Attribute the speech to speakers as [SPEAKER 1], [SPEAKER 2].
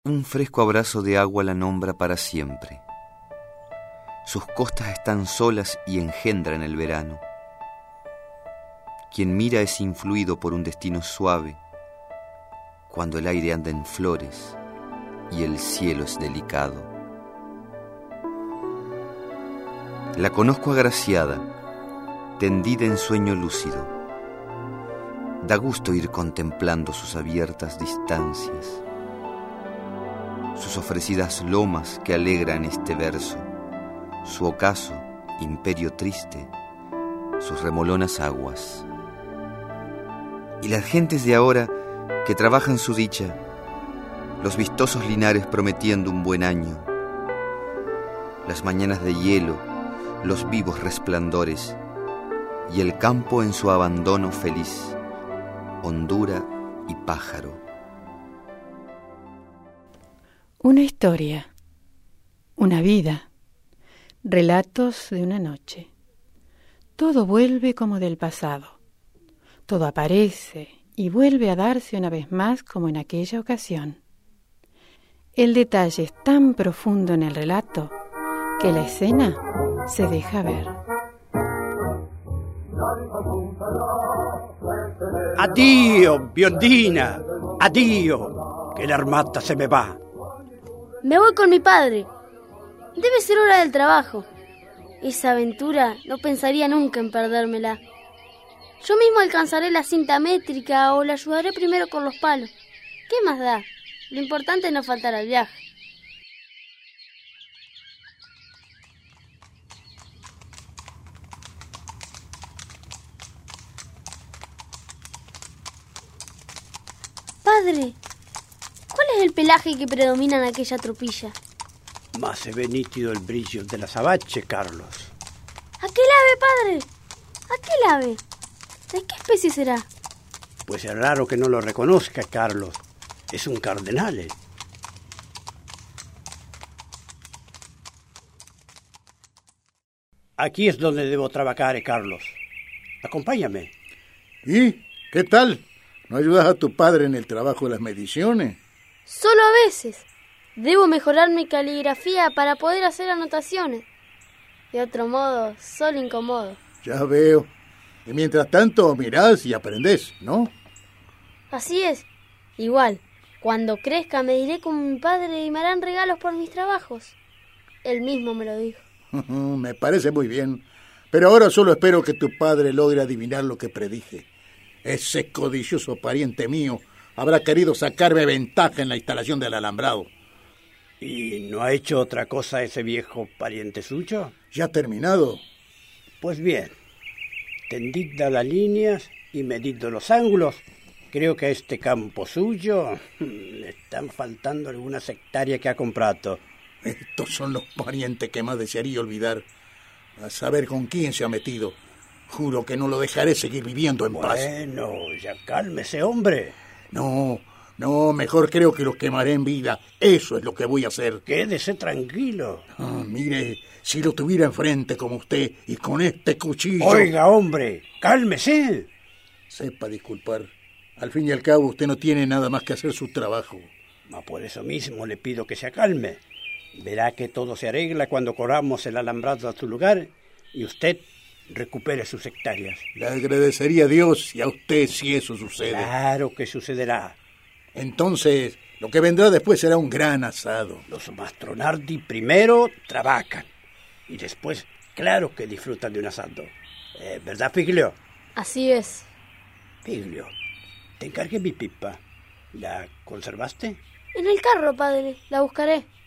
[SPEAKER 1] Un fresco abrazo de agua la nombra para siempre. Sus costas están solas y engendran el verano. Quien mira es influido por un destino suave, cuando el aire anda en flores y el cielo es delicado. La conozco agraciada, tendida en sueño lúcido. Da gusto ir contemplando sus abiertas distancias, sus ofrecidas lomas que alegran este verso, su ocaso, imperio triste, sus remolonas aguas. Y las gentes de ahora que trabajan su dicha, los vistosos linares prometiendo un buen año, las mañanas de hielo, los vivos resplandores, y el campo en su abandono feliz, hondura y pájaro.
[SPEAKER 2] Una historia, una vida, relatos de una noche. Todo vuelve como del pasado. Todo aparece y vuelve a darse una vez más como en aquella ocasión. El detalle es tan profundo en el relato que la escena se deja ver.
[SPEAKER 3] Addio, biondina, addio, que la armata se me va.
[SPEAKER 4] Me voy con mi padre. Debe ser hora del trabajo. Esa aventura no pensaría nunca en perdérmela. Yo mismo alcanzaré la cinta métrica o la ayudaré primero con los palos. ¿Qué más da? Lo importante es no faltar al viaje. Padre, ¿cuál es el pelaje que predomina en aquella tropilla?
[SPEAKER 3] Más se ve nítido el brillo de la azabache, Carlos.
[SPEAKER 4] ¿Aquel ave, padre? ¿Aquel ave? ¿De qué especie será?
[SPEAKER 3] Pues es raro que no lo reconozca, Carlos. Es un cardenale. Aquí es donde debo trabajar, Carlos. Acompáñame.
[SPEAKER 5] ¿Y qué tal? ¿No ayudas a tu padre en el trabajo de las mediciones?
[SPEAKER 4] Solo a veces. Debo mejorar mi caligrafía para poder hacer anotaciones. De otro modo, solo incomodo.
[SPEAKER 5] Ya veo. Y mientras tanto mirás y aprendés, ¿no?
[SPEAKER 4] Así es. Igual, cuando crezca me iré con mi padre y me harán regalos por mis trabajos. Él mismo me lo dijo.
[SPEAKER 5] Me parece muy bien. Pero ahora solo espero que tu padre logre adivinar lo que predije. Ese codicioso pariente mío habrá querido sacarme ventaja en la instalación del alambrado.
[SPEAKER 3] ¿Y no ha hecho otra cosa ese viejo pariente suyo?
[SPEAKER 5] ¿Ya ha terminado?
[SPEAKER 3] Pues bien, tendida las líneas y medido los ángulos, creo que a este campo suyo le están faltando algunas hectáreas que ha comprado.
[SPEAKER 5] Estos son los parientes que más desearía olvidar. A saber con quién se ha metido. Juro que no lo dejaré seguir viviendo en paz.
[SPEAKER 3] Bueno, ya cálmese, hombre.
[SPEAKER 5] No, mejor creo que los quemaré en vida. Eso es lo que voy a hacer.
[SPEAKER 3] Quédese tranquilo.
[SPEAKER 5] Mire, si lo tuviera enfrente como usted y con este cuchillo...
[SPEAKER 3] Oiga, hombre, cálmese.
[SPEAKER 5] Sepa disculpar. Al fin y al cabo usted no tiene nada más que hacer su trabajo.
[SPEAKER 3] Por eso mismo le pido que se acalme. Verá que todo se arregla cuando corramos el alambrado a su lugar y usted recupere sus hectáreas.
[SPEAKER 5] Le agradecería a Dios y a usted si eso sucede.
[SPEAKER 3] Claro que sucederá.
[SPEAKER 5] Entonces, lo que vendrá después será un gran asado.
[SPEAKER 3] Los Mastronardi primero trabajan y después, claro que disfrutan de un asado. ¿Verdad, Figlio?
[SPEAKER 4] Así es.
[SPEAKER 3] Figlio, te encargué mi pipa. ¿La conservaste?
[SPEAKER 4] En el carro, padre. La buscaré.